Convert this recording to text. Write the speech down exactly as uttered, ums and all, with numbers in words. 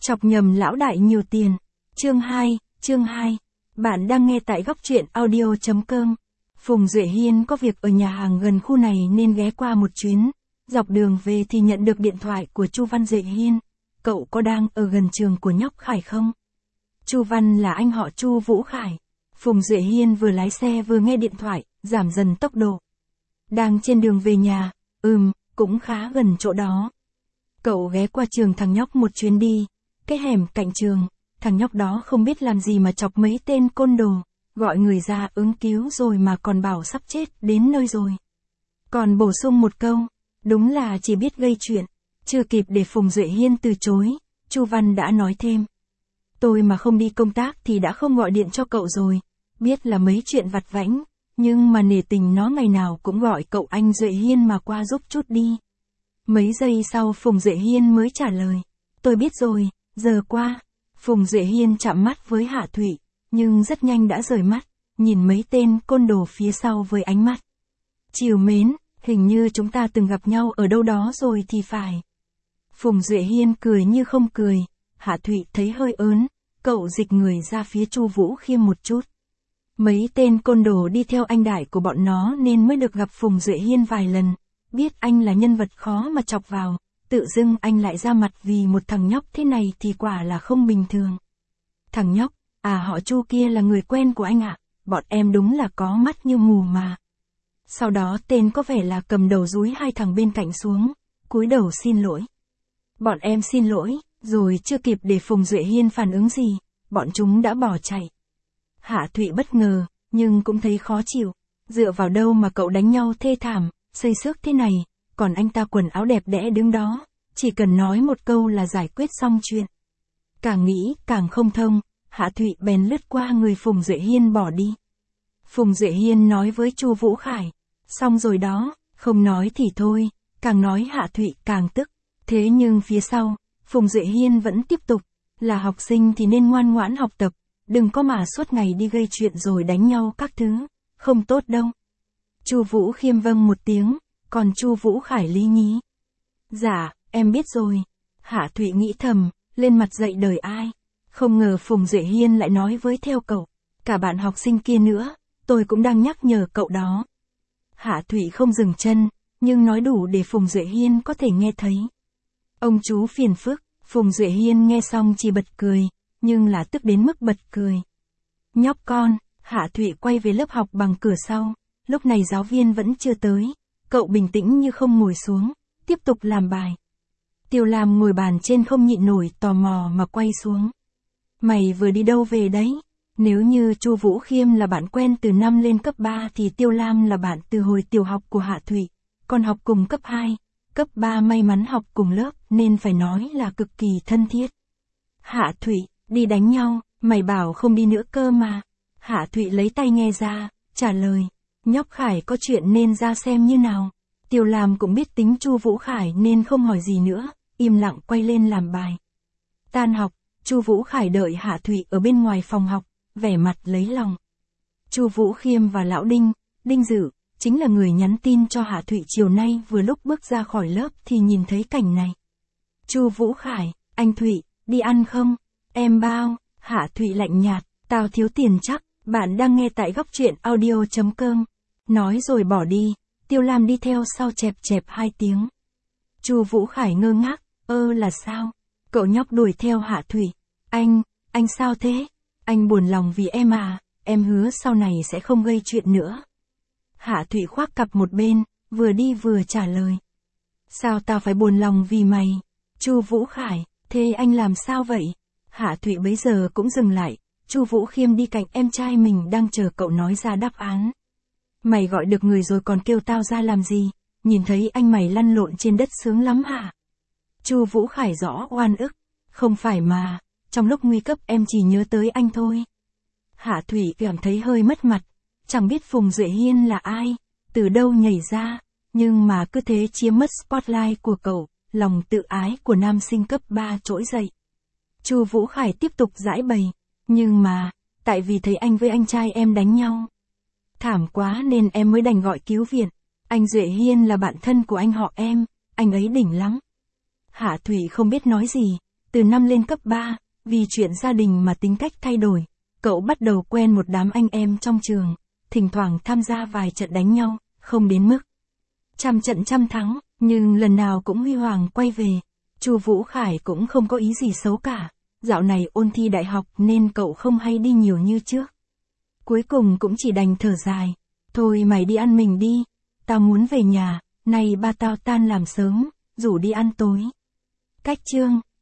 Chọc nhầm lão đại nhiều tiền. Chương hai, chương hai. Bạn đang nghe tại góc truyện audio chấm com. Phùng Duệ Hiên có việc ở nhà hàng gần khu này nên ghé qua một chuyến. Dọc đường về thì nhận được điện thoại của Chu Văn Duệ Hiên. Cậu có đang ở gần trường của nhóc Khải không? Chu Văn là anh họ Chu Vũ Khải. Phùng Duệ Hiên vừa lái xe vừa nghe điện thoại, giảm dần tốc độ. Đang trên đường về nhà, ừm, cũng khá gần chỗ đó. Cậu ghé qua trường thằng nhóc một chuyến đi. Cái hẻm cạnh trường, thằng nhóc đó không biết làm gì mà chọc mấy tên côn đồ, gọi người ra ứng cứu rồi mà còn bảo sắp chết đến nơi rồi. Còn bổ sung một câu, đúng là chỉ biết gây chuyện. Chưa kịp để Phùng Duệ Hiên từ chối, Chu Văn đã nói thêm. Tôi mà không đi công tác thì đã không gọi điện cho cậu rồi, biết là mấy chuyện vặt vãnh, nhưng mà nể tình nó ngày nào cũng gọi cậu anh Duệ Hiên mà qua giúp chút đi. Mấy giây sau Phùng Duệ Hiên mới trả lời, tôi biết rồi, giờ qua. Phùng Duệ Hiên chạm mắt với Hạ Thụy, nhưng rất nhanh đã rời mắt, nhìn mấy tên côn đồ phía sau với ánh mắt trìu mến, hình như chúng ta từng gặp nhau ở đâu đó rồi thì phải. Phùng Duệ Hiên cười như không cười, Hạ Thụy thấy hơi ớn, cậu dịch người ra phía Chu Vũ Khiêm một chút. Mấy tên côn đồ đi theo anh đại của bọn nó nên mới được gặp Phùng Duệ Hiên vài lần, biết anh là nhân vật khó mà chọc vào. Tự dưng anh lại ra mặt vì một thằng nhóc thế này thì quả là không bình thường. Thằng nhóc, à họ Chu kia là người quen của anh ạ, bọn em đúng là có mắt như mù mà. Sau đó tên có vẻ là cầm đầu dúi hai thằng bên cạnh xuống, cúi đầu xin lỗi. Bọn em xin lỗi, rồi chưa kịp để Phùng Duệ Hiên phản ứng gì, bọn chúng đã bỏ chạy. Hạ Thụy bất ngờ, nhưng cũng thấy khó chịu, dựa vào đâu mà cậu đánh nhau thê thảm, xây xước thế này. Còn anh ta quần áo đẹp đẽ đứng đó, chỉ cần nói một câu là giải quyết xong chuyện. Càng nghĩ, càng không thông, Hạ Thụy bèn lướt qua người Phùng Duệ Hiên bỏ đi. Phùng Duệ Hiên nói với Chu Vũ Khải, xong rồi đó, không nói thì thôi, càng nói Hạ Thụy càng tức. Thế nhưng phía sau, Phùng Duệ Hiên vẫn tiếp tục, là học sinh thì nên ngoan ngoãn học tập, đừng có mà suốt ngày đi gây chuyện rồi đánh nhau các thứ, không tốt đâu. Chu Vũ Khiêm vâng một tiếng. Còn Chu Vũ Khải lý nhí. Dạ, em biết rồi. Hạ Thụy nghĩ thầm, lên mặt dạy đời ai. Không ngờ Phùng Duệ Hiên lại nói với theo cậu. Cả bạn học sinh kia nữa, tôi cũng đang nhắc nhở cậu đó. Hạ Thụy không dừng chân, nhưng nói đủ để Phùng Duệ Hiên có thể nghe thấy. Ông chú phiền phức, Phùng Duệ Hiên nghe xong chỉ bật cười, nhưng là tức đến mức bật cười. Nhóc con, Hạ Thụy quay về lớp học bằng cửa sau, lúc này giáo viên vẫn chưa tới. Cậu bình tĩnh như không ngồi xuống, tiếp tục làm bài. Tiêu Lam ngồi bàn trên không nhịn nổi tò mò mà quay xuống. Mày vừa đi đâu về đấy? Nếu như Chu Vũ Khiêm là bạn quen từ năm lên cấp ba thì Tiêu Lam là bạn từ hồi tiểu học của Hạ Thụy, còn học cùng cấp hai, cấp ba may mắn học cùng lớp nên phải nói là cực kỳ thân thiết. Hạ Thụy, đi đánh nhau, mày bảo không đi nữa cơ mà. Hạ Thụy lấy tai nghe ra, trả lời. Nhóc Khải có chuyện nên ra xem như nào. Tiêu Lam cũng biết tính Chu Vũ Khải nên không hỏi gì nữa, im lặng quay lên làm bài. Tan học, Chu Vũ Khải đợi Hạ Thụy ở bên ngoài phòng học, vẻ mặt lấy lòng. Chu Vũ Khiêm và lão Đinh, Đinh Dự, chính là người nhắn tin cho Hạ Thụy chiều nay vừa lúc bước ra khỏi lớp thì nhìn thấy cảnh này. Chu Vũ Khải, anh Thụy, đi ăn không? Em bao. Hạ Thụy lạnh nhạt, tao thiếu tiền chắc. Bạn đang nghe tại góc truyện audio chấm com. Nói rồi bỏ đi, Tiêu Lam đi theo sau chẹp chẹp hai tiếng. Chu Vũ Khải ngơ ngác, ơ là sao? Cậu nhóc đuổi theo Hạ Thụy. Anh, anh sao thế? Anh buồn lòng vì em à, em hứa sau này sẽ không gây chuyện nữa. Hạ Thụy khoác cặp một bên, vừa đi vừa trả lời. Sao tao phải buồn lòng vì mày? Chu Vũ Khải, thế anh làm sao vậy? Hạ Thụy bấy giờ cũng dừng lại, Chu Vũ Khiêm đi cạnh em trai mình đang chờ cậu nói ra đáp án. Mày gọi được người rồi còn kêu tao ra làm gì? Nhìn thấy anh mày lăn lộn trên đất sướng lắm hả? Chu Vũ Khải rõ oan ức. Không phải mà, trong lúc nguy cấp em chỉ nhớ tới anh thôi. Hạ Thụy cảm thấy hơi mất mặt, chẳng biết Phùng Duệ Hiên là ai, từ đâu nhảy ra, nhưng mà cứ thế chiếm mất spotlight của cậu, lòng tự ái của nam sinh cấp ba trỗi dậy. Chu Vũ Khải tiếp tục giãi bày, nhưng mà, tại vì thấy anh với anh trai em đánh nhau. Thảm quá nên em mới đành gọi cứu viện. Anh Duệ Hiên là bạn thân của anh họ em, anh ấy đỉnh lắm. Hạ Thụy không biết nói gì, Từ năm lên cấp ba, vì chuyện gia đình mà tính cách thay đổi, cậu bắt đầu quen một đám anh em trong trường, thỉnh thoảng tham gia vài trận đánh nhau, không đến mức trăm trận trăm thắng, nhưng lần nào cũng huy hoàng quay về. Chu Vũ Khải cũng không có ý gì xấu cả, dạo này ôn thi đại học nên cậu không hay đi nhiều như trước. Cuối cùng cũng chỉ đành thở dài, thôi mày đi ăn mình đi, tao muốn về nhà, nay ba tao tan làm sớm, rủ đi ăn tối. Cách chương